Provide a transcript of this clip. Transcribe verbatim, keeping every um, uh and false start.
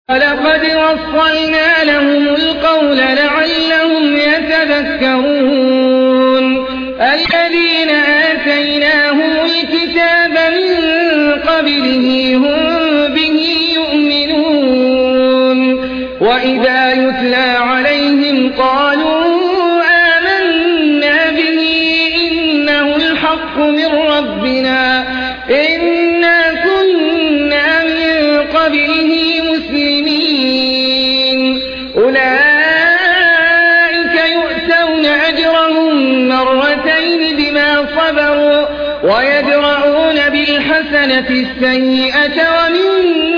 وَلَقَدْ وَصَّلْنَا لَهُمُ الْقَوْلَ لَعَلَّهُمْ يَتَذَكَّرُونَ الَّذِينَ آتَيْنَاهُمُ الْكِتَابَ مِن قَبْلِهِ هُم بِهِ يُؤْمِنُونَ وَإِذَا يُتْلَىٰ عَلَيْهِمْ قَالُوا آمَنَّا بِهِ إِنَّهُ الْحَقُّ مِن رَّبِّنَا إِنَّا كُنَّا مِن قَبْلِهِ مُسْلِمِينَ أُولَٰئِكَ يُؤْتَوْنَ أَجْرَهُم مَّرَّتَيْنِ بِمَا صَبَرُوا وَيَدْرَءُونَ بِالْحَسَنَةِ السَّيِّئَةَ وَمِمَّا